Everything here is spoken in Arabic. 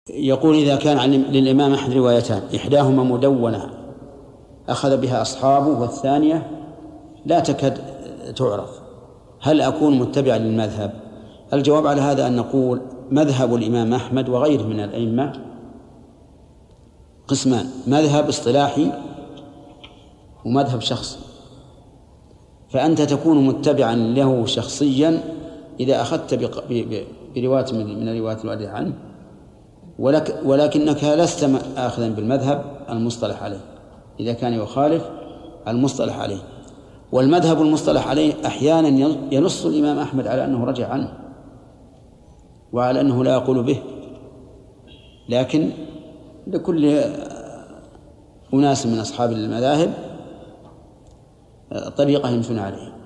يقول إذا كان للإمام أحد روايتان إحداهما مدونة أخذ بها أصحابه والثانية لا تكاد تعرف، هل أكون متبعا للمذهب؟ الجواب على هذا أن نقول مذهب الإمام أحمد وغيره من الأئمة قسمان: مذهب اصطلاحي ومذهب شخصي. فأنت تكون متبعا له شخصيا إذا أخذت برواية من الروايات الواردة عنه، ولكنك لست آخذا بالمذهب المصطلح عليه إذا كان يخالف المصطلح عليه. والمذهب المصطلح عليه أحيانا ينص الإمام أحمد على أنه رجع عنه وعلى أنه لا يقول به، لكن لكل أناس من أصحاب المذاهب طريقة يمشون عليها.